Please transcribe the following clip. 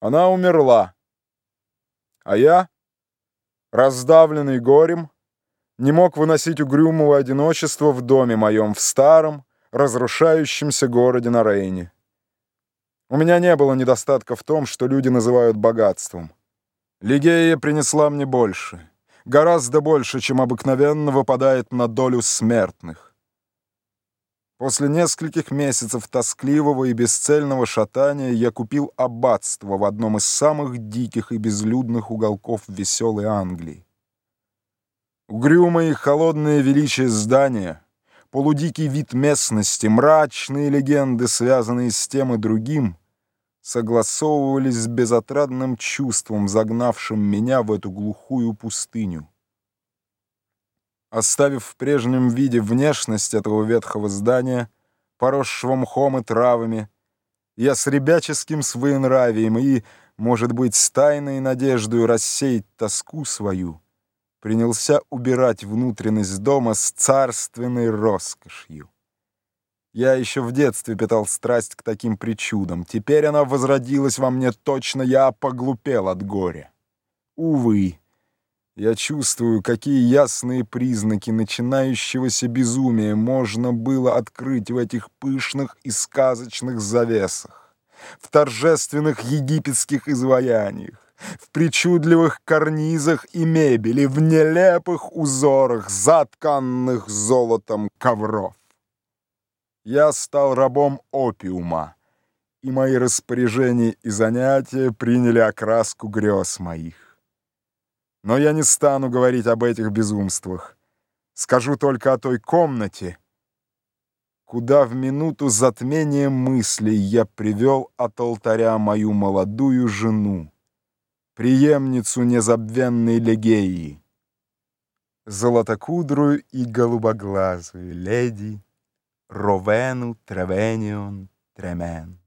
Она умерла, а я, раздавленный горем, не мог выносить угрюмого одиночества в доме моем в старом, разрушающемся городе на Рейне. У меня не было недостатка в том, что люди называют богатством. Лигея принесла мне больше, гораздо больше, чем обыкновенно выпадает на долю смертных. После нескольких месяцев тоскливого и бесцельного шатания я купил аббатство в одном из самых диких и безлюдных уголков веселой Англии. Угрюмое и холодное величие здания, полудикий вид местности, мрачные легенды, связанные с тем и другим, согласовывались с безотрадным чувством, загнавшим меня в эту глухую пустыню. Оставив в прежнем виде внешность этого ветхого здания, поросшего мхом и травами, я с ребяческим своенравием и, может быть, с тайной надеждой рассеять тоску свою, принялся убирать внутренность дома с царственной роскошью. Я еще в детстве питал страсть к таким причудам. Теперь она возродилась во мне точно, я поглупел от горя. Увы, я чувствую, какие ясные признаки начинающегося безумия можно было открыть в этих пышных и сказочных завесах, в торжественных египетских изваяниях, в причудливых карнизах и мебели, в нелепых узорах, затканных золотом ковров. Я стал рабом опиума, и мои распоряжения и занятия приняли окраску грез моих. Но я не стану говорить об этих безумствах. Скажу только о той комнате, куда в минуту затмения мыслей я привел от алтаря мою молодую жену, преемницу незабвенной Лигеи, золотокудрую и голубоглазую леди Ровену Тревенион Тремен.